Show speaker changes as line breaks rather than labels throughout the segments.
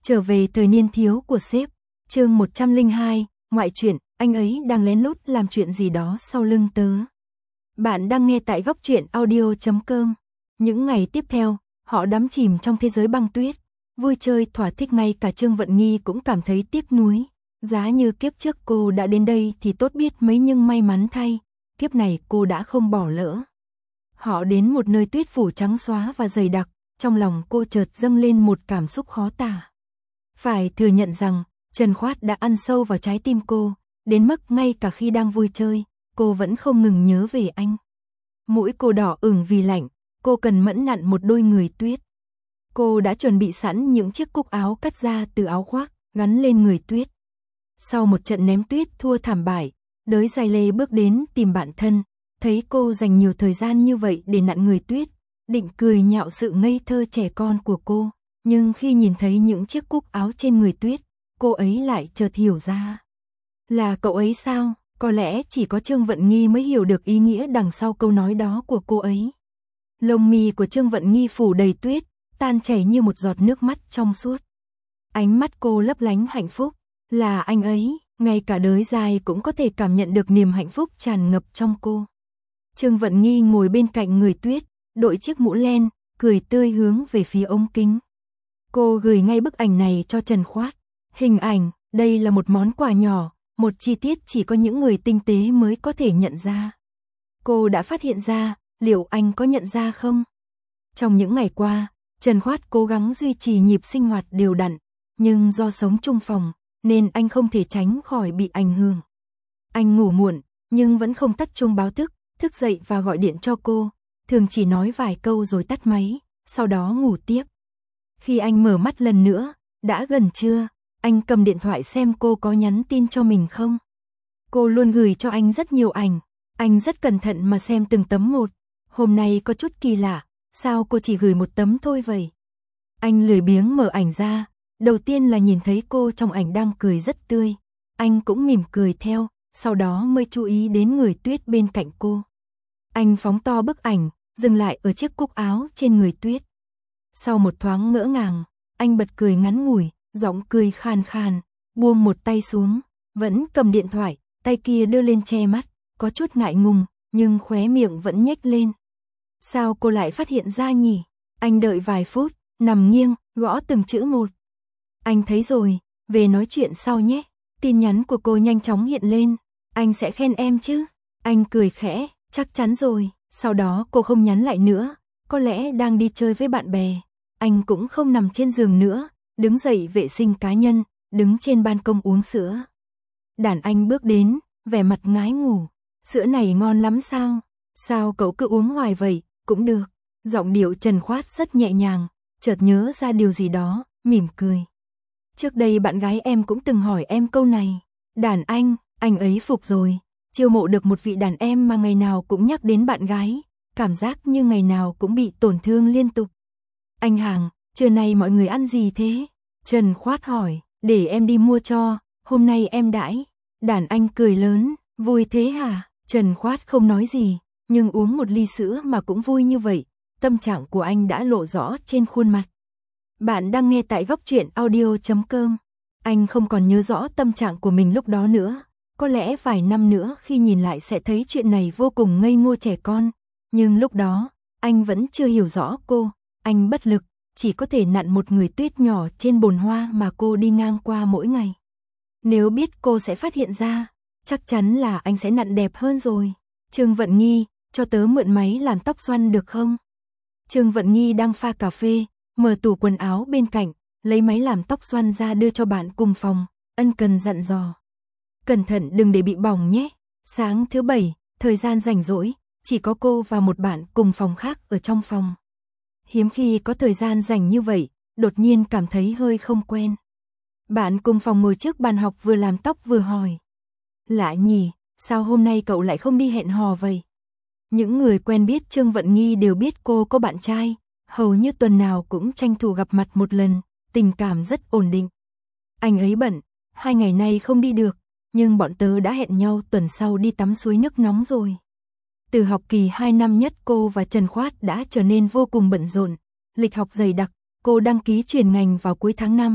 Trở về thời niên thiếu của sếp, chương 102, ngoại truyện, anh ấy đang lén lút làm chuyện gì đó sau lưng tớ. Bạn đang nghe tại góc truyện audio.com. Những ngày tiếp theo, họ đắm chìm trong thế giới băng tuyết, vui chơi thỏa thích, ngay cả Trương Vận Nghi cũng cảm thấy tiếc nuối. Giá như kiếp trước cô đã đến đây thì tốt biết mấy, nhưng may mắn thay, kiếp này cô đã không bỏ lỡ. Họ đến một nơi tuyết phủ trắng xóa và dày đặc, trong lòng cô chợt dâng lên một cảm xúc khó tả. Phải thừa nhận rằng, Trần Khoát đã ăn sâu vào trái tim cô, đến mức ngay cả khi đang vui chơi, cô vẫn không ngừng nhớ về anh. Mũi cô đỏ ửng vì lạnh, cô cần mẫn nặn một đôi người tuyết. Cô đã chuẩn bị sẵn những chiếc cúc áo cắt ra từ áo khoác, gắn lên người tuyết. Sau một trận ném tuyết thua thảm bại, Đới Dài Lê bước đến tìm bạn thân, thấy cô dành nhiều thời gian như vậy để nặn người tuyết, định cười nhạo sự ngây thơ trẻ con của cô. Nhưng khi nhìn thấy những chiếc cúc áo trên người tuyết, cô ấy lại chợt hiểu ra. Là cậu ấy sao? Có lẽ chỉ có Trương Vận Nghi mới hiểu được ý nghĩa đằng sau câu nói đó của cô ấy. Lông mi của Trương Vận Nghi phủ đầy tuyết, tan chảy như một giọt nước mắt trong suốt. Ánh mắt cô lấp lánh hạnh phúc. Là anh ấy, ngay cả Đới Dài cũng có thể cảm nhận được niềm hạnh phúc tràn ngập trong cô. Trương Vận Nghi ngồi bên cạnh người tuyết, đội chiếc mũ len, cười tươi hướng về phía ống kính. Cô gửi ngay bức ảnh này cho Trần Khoát. Hình ảnh, đây là một món quà nhỏ, một chi tiết chỉ có những người tinh tế mới có thể nhận ra. Cô đã phát hiện ra, liệu anh có nhận ra không? Trong những ngày qua, Trần Khoát cố gắng duy trì nhịp sinh hoạt đều đặn, nhưng do sống chung phòng, nên anh không thể tránh khỏi bị ảnh hưởng. Anh ngủ muộn, nhưng vẫn không tắt chuông báo thức, thức dậy và gọi điện cho cô, thường chỉ nói vài câu rồi tắt máy, sau đó ngủ tiếp. Khi anh mở mắt lần nữa, đã gần trưa, anh cầm điện thoại xem cô có nhắn tin cho mình không. Cô luôn gửi cho anh rất nhiều ảnh, anh rất cẩn thận mà xem từng tấm một. Hôm nay có chút kỳ lạ, sao cô chỉ gửi một tấm thôi vậy? Anh lười biếng mở ảnh ra, đầu tiên là nhìn thấy cô trong ảnh đang cười rất tươi. Anh cũng mỉm cười theo, sau đó mới chú ý đến người tuyết bên cạnh cô. Anh phóng to bức ảnh, dừng lại ở chiếc cúc áo trên người tuyết. Sau một thoáng ngỡ ngàng, anh bật cười ngắn ngủi, giọng cười khan khan, buông một tay xuống, vẫn cầm điện thoại, tay kia đưa lên che mắt, có chút ngại ngùng, nhưng khóe miệng vẫn nhếch lên. Sao cô lại phát hiện ra nhỉ? Anh đợi vài phút, nằm nghiêng, gõ từng chữ một. Anh thấy rồi, về nói chuyện sau nhé. Tin nhắn của cô nhanh chóng hiện lên. Anh sẽ khen em chứ? Anh cười khẽ, chắc chắn rồi. Sau đó cô không nhắn lại nữa, có lẽ đang đi chơi với bạn bè. Anh cũng không nằm trên giường nữa, đứng dậy vệ sinh cá nhân, đứng trên ban công uống sữa. Đàn anh bước đến, vẻ mặt ngái ngủ. Sữa này ngon lắm sao? Sao cậu cứ uống hoài vậy? Cũng được. Giọng điệu Trần Khoát rất nhẹ nhàng, chợt nhớ ra điều gì đó, mỉm cười. Trước đây bạn gái em cũng từng hỏi em câu này. Đàn anh ấy phục rồi. Chiêu mộ được một vị đàn em mà ngày nào cũng nhắc đến bạn gái, cảm giác như ngày nào cũng bị tổn thương liên tục. Anh Hàng, trưa nay mọi người ăn gì thế? Trần Khoát hỏi, để em đi mua cho, hôm nay em đãi. Đàn anh cười lớn, vui thế hả? Trần Khoát không nói gì, nhưng uống một ly sữa mà cũng vui như vậy, tâm trạng của anh đã lộ rõ trên khuôn mặt. Bạn đang nghe tại góc truyện audio.com. Anh không còn nhớ rõ tâm trạng của mình lúc đó nữa. Có lẽ vài năm nữa khi nhìn lại sẽ thấy chuyện này vô cùng ngây ngô trẻ con. Nhưng lúc đó, anh vẫn chưa hiểu rõ cô. Anh bất lực, chỉ có thể nặn một người tuyết nhỏ trên bồn hoa mà cô đi ngang qua mỗi ngày. Nếu biết cô sẽ phát hiện ra, chắc chắn là anh sẽ nặn đẹp hơn rồi. Trương Vận Nghi, cho tớ mượn máy làm tóc xoăn được không? Trương Vận Nghi đang pha cà phê, mở tủ quần áo bên cạnh, lấy máy làm tóc xoăn ra đưa cho bạn cùng phòng, ân cần dặn dò. Cẩn thận đừng để bị bỏng nhé. Sáng thứ Bảy, thời gian rảnh rỗi, chỉ có cô và một bạn cùng phòng khác ở trong phòng. Hiếm khi có thời gian rảnh như vậy, đột nhiên cảm thấy hơi không quen. Bạn cùng phòng ngồi trước bàn học vừa làm tóc vừa hỏi. Lạ nhỉ, sao hôm nay cậu lại không đi hẹn hò vậy? Những người quen biết Trương Vận Nghi đều biết cô có bạn trai, hầu như tuần nào cũng tranh thủ gặp mặt một lần, tình cảm rất ổn định. Anh ấy bận, 2 ngày nay không đi được, nhưng bọn tớ đã hẹn nhau tuần sau đi tắm suối nước nóng rồi. Từ học kỳ 2 năm nhất cô và Trần Khoát đã trở nên vô cùng bận rộn, lịch học dày đặc, cô đăng ký chuyển ngành vào cuối tháng 5,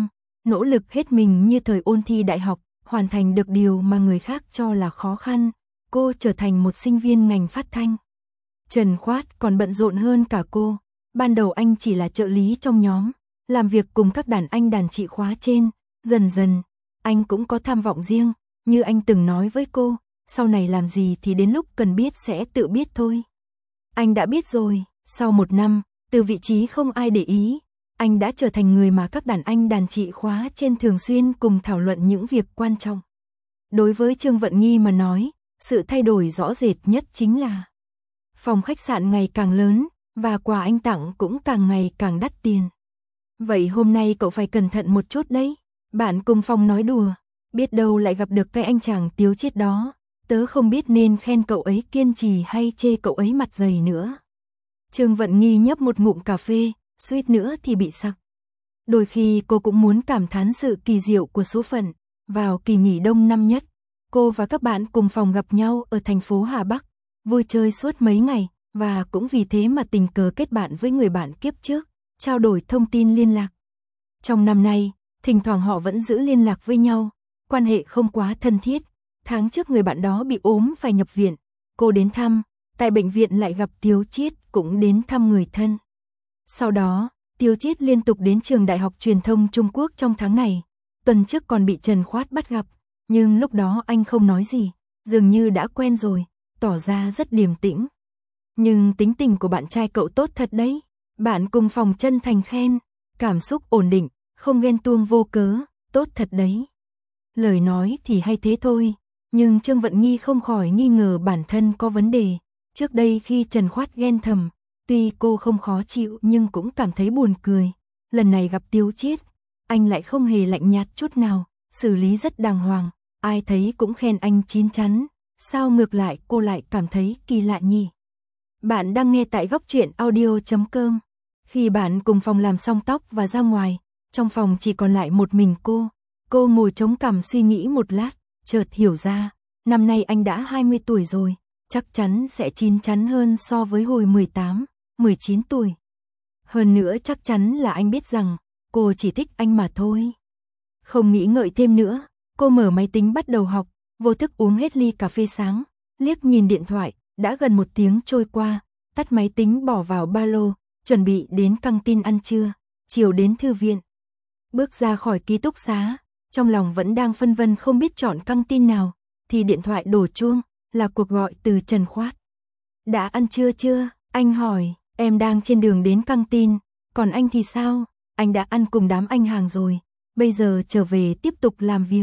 nỗ lực hết mình như thời ôn thi đại học, hoàn thành được điều mà người khác cho là khó khăn. Cô trở thành một sinh viên ngành phát thanh. Trần Khoát còn bận rộn hơn cả cô. Ban đầu anh chỉ là trợ lý trong nhóm, làm việc cùng các đàn anh đàn chị khóa trên. Dần dần, anh cũng có tham vọng riêng, như anh từng nói với cô, sau này làm gì thì đến lúc cần biết sẽ tự biết thôi. Anh đã biết rồi, sau 1 năm, từ vị trí không ai để ý, anh đã trở thành người mà các đàn anh đàn chị khóa trên thường xuyên cùng thảo luận những việc quan trọng. Đối với Trương Vận Nghi mà nói, sự thay đổi rõ rệt nhất chính là phòng khách sạn ngày càng lớn, và quà anh tặng cũng càng ngày càng đắt tiền. Vậy hôm nay cậu phải cẩn thận một chút đấy. Bạn cùng phòng nói đùa, biết đâu lại gặp được cái anh chàng tiếu chết đó. Tớ không biết nên khen cậu ấy kiên trì hay chê cậu ấy mặt dày nữa. Trương Vận Nghi nhấp một ngụm cà phê, suýt nữa thì bị sặc. Đôi khi cô cũng muốn cảm thán sự kỳ diệu của số phận. Vào kỳ nghỉ đông năm nhất, cô và các bạn cùng phòng gặp nhau ở thành phố Hà Bắc, vui chơi suốt mấy ngày, và cũng vì thế mà tình cờ kết bạn với người bạn kiếp trước, trao đổi thông tin liên lạc. Trong năm nay, thỉnh thoảng họ vẫn giữ liên lạc với nhau, quan hệ không quá thân thiết. Tháng trước người bạn đó bị ốm phải nhập viện, cô đến thăm, tại bệnh viện lại gặp Tiếu Chiết cũng đến thăm người thân. Sau đó, Tiếu Chiết liên tục đến trường Đại học Truyền thông Trung Quốc trong tháng này, tuần trước còn bị Trần Khoát bắt gặp, nhưng lúc đó anh không nói gì, dường như đã quen rồi, tỏ ra rất điềm tĩnh. Nhưng tính tình của bạn trai cậu tốt thật đấy, bạn cùng phòng chân thành khen, cảm xúc ổn định, không ghen tuông vô cớ, tốt thật đấy. Lời nói thì hay thế thôi, nhưng Trương Vận Nghi không khỏi nghi ngờ bản thân có vấn đề. Trước đây khi Trần Khoát ghen thầm, tuy cô không khó chịu nhưng cũng cảm thấy buồn cười. Lần này gặp Tiếu Chiết, anh lại không hề lạnh nhạt chút nào, xử lý rất đàng hoàng, ai thấy cũng khen anh chín chắn. Sao ngược lại cô lại cảm thấy kỳ lạ nhỉ? Bạn đang nghe tại góc truyện audio.com. Khi bạn cùng phòng làm xong tóc và ra ngoài, trong phòng chỉ còn lại một mình cô. Cô ngồi chống cằm suy nghĩ một lát, chợt hiểu ra, năm nay anh đã 20 tuổi rồi, chắc chắn sẽ chín chắn hơn so với hồi 18, 19 tuổi. Hơn nữa chắc chắn là anh biết rằng, cô chỉ thích anh mà thôi. Không nghĩ ngợi thêm nữa, cô mở máy tính bắt đầu học, vô thức uống hết ly cà phê sáng, liếc nhìn điện thoại, đã gần 1 tiếng trôi qua, tắt máy tính bỏ vào ba lô, chuẩn bị đến căng tin ăn trưa, chiều đến thư viện. Bước ra khỏi ký túc xá, trong lòng vẫn đang phân vân không biết chọn căng tin nào, thì điện thoại đổ chuông, là cuộc gọi từ Trần Khoát. Đã ăn trưa chưa? Anh hỏi, em đang trên đường đến căng tin, còn anh thì sao? Anh đã ăn cùng đám anh hàng rồi, bây giờ trở về tiếp tục làm việc.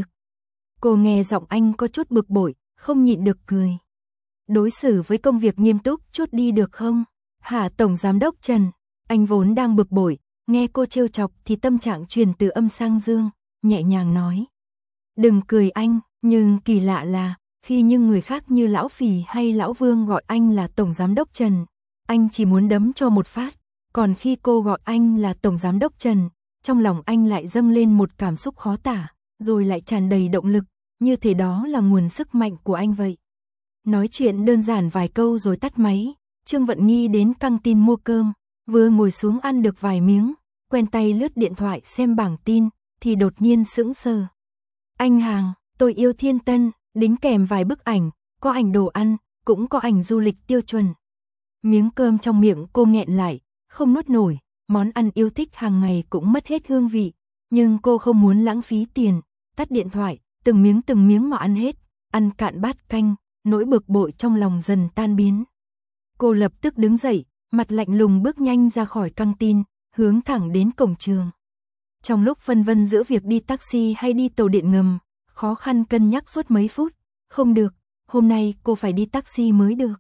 Cô nghe giọng anh có chút bực bội, không nhịn được cười. Đối xử với công việc nghiêm túc chút đi được không? Hả Tổng Giám đốc Trần, anh vốn đang bực bội, nghe cô trêu chọc thì tâm trạng chuyển từ âm sang dương, nhẹ nhàng nói. Đừng cười anh, nhưng kỳ lạ là, khi những người khác như Lão Phì hay Lão Vương gọi anh là Tổng Giám đốc Trần, anh chỉ muốn đấm cho một phát, còn khi cô gọi anh là Tổng Giám đốc Trần, trong lòng anh lại dâng lên một cảm xúc khó tả, rồi lại tràn đầy động lực, như thể đó là nguồn sức mạnh của anh vậy. Nói chuyện đơn giản vài câu rồi tắt máy, Trương Vận Nghi đến căng tin mua cơm, vừa ngồi xuống ăn được vài miếng, quen tay lướt điện thoại xem bảng tin, thì đột nhiên sững sờ. Anh hàng, tôi yêu Thiên Tân, đính kèm vài bức ảnh, có ảnh đồ ăn, cũng có ảnh du lịch tiêu chuẩn. Miếng cơm trong miệng cô nghẹn lại, không nuốt nổi, món ăn yêu thích hàng ngày cũng mất hết hương vị, nhưng cô không muốn lãng phí tiền, tắt điện thoại, từng miếng mà ăn hết, ăn cạn bát canh, nỗi bực bội trong lòng dần tan biến. Cô lập tức đứng dậy, mặt lạnh lùng bước nhanh ra khỏi căng tin, hướng thẳng đến cổng trường. Trong lúc phân vân giữa việc đi taxi hay đi tàu điện ngầm, khó khăn cân nhắc suốt mấy phút, không được, hôm nay cô phải đi taxi mới được.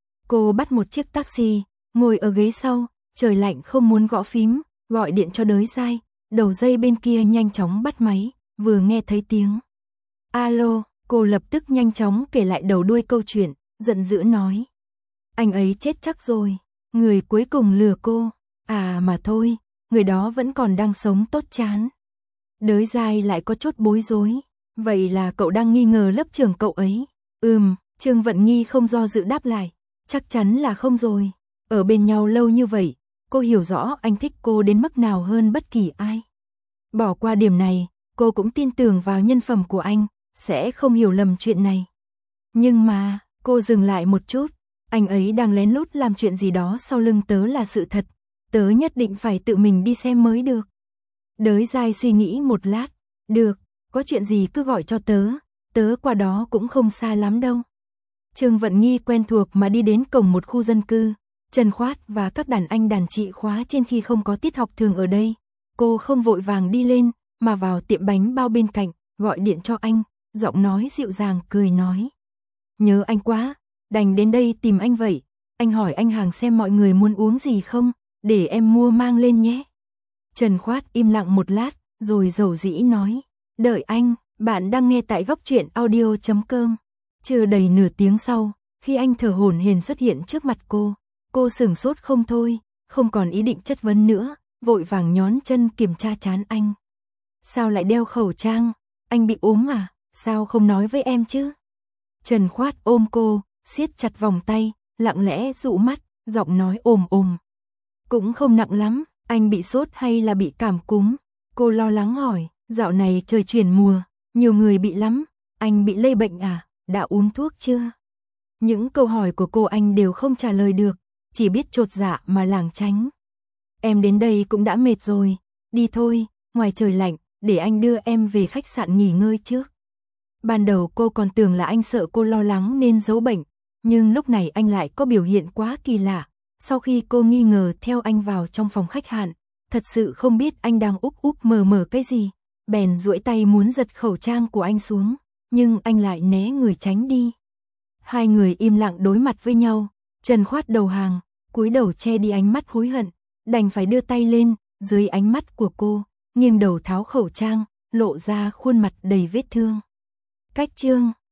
Cô bắt một chiếc taxi, ngồi ở ghế sau, trời lạnh không muốn gõ phím, gọi điện cho đới dai, đầu dây bên kia nhanh chóng bắt máy, vừa nghe thấy tiếng. Alo, cô lập tức nhanh chóng kể lại đầu đuôi câu chuyện, giận dữ nói. Anh ấy chết chắc rồi, người cuối cùng lừa cô, à mà thôi, người đó vẫn còn đang sống tốt chán. Đới dai lại có chút bối rối, vậy là cậu đang nghi ngờ lớp trưởng cậu ấy? Trương Vận Nghi không do dự đáp lại, chắc chắn là không rồi, ở bên nhau lâu như vậy, cô hiểu rõ anh thích cô đến mức nào hơn bất kỳ ai. Bỏ qua điểm này, cô cũng tin tưởng vào nhân phẩm của anh, sẽ không hiểu lầm chuyện này. Nhưng mà, cô dừng lại một chút, anh ấy đang lén lút làm chuyện gì đó sau lưng tớ là sự thật, tớ nhất định phải tự mình đi xem mới được. Đới Giai suy nghĩ một lát, được, có chuyện gì cứ gọi cho tớ qua đó cũng không xa lắm đâu. Trương Vận Nghi quen thuộc mà đi đến cổng một khu dân cư, Trần Khoát và các đàn anh đàn chị khóa trên khi không có tiết học thường ở đây. Cô không vội vàng đi lên, mà vào tiệm bánh bao bên cạnh, gọi điện cho anh, giọng nói dịu dàng cười nói. Nhớ anh quá, đành đến đây tìm anh vậy, anh hỏi anh hàng xem mọi người muốn uống gì không, để em mua mang lên nhé. Trần Khoát im lặng một lát, rồi dầu dĩ nói, đợi anh, bạn đang nghe tại goctruyện.audio.com. Chưa đầy nửa tiếng sau, khi anh thở hổn hển xuất hiện trước mặt cô sửng sốt không thôi, không còn ý định chất vấn nữa, vội vàng nhón chân kiểm tra trán anh. Sao lại đeo khẩu trang, anh bị ốm à, sao không nói với em chứ? Trần Khoát ôm cô, siết chặt vòng tay, lặng lẽ dụ mắt, giọng nói ồm ồm. Cũng không nặng lắm, anh bị sốt hay là bị cảm cúm? Cô lo lắng hỏi, dạo này trời chuyển mùa, nhiều người bị lắm, anh bị lây bệnh à, đã uống thuốc chưa? Những câu hỏi của cô anh đều không trả lời được, chỉ biết chột dạ mà lảng tránh. Em đến đây cũng đã mệt rồi, đi thôi, ngoài trời lạnh, để anh đưa em về khách sạn nghỉ ngơi trước. Ban đầu cô còn tưởng là anh sợ cô lo lắng nên giấu bệnh, nhưng lúc này anh lại có biểu hiện quá kỳ lạ. Sau khi cô nghi ngờ theo anh vào trong phòng khách hạn, thật sự không biết anh đang úp úp mờ cái gì, bèn duỗi tay muốn giật khẩu trang của anh xuống, nhưng anh lại né người tránh đi. Hai người im lặng đối mặt với nhau, Trần Khoát đầu hàng, cúi đầu che đi ánh mắt hối hận, đành phải đưa tay lên, dưới ánh mắt của cô, nghiêng đầu tháo khẩu trang, lộ ra khuôn mặt đầy vết thương. Cách chương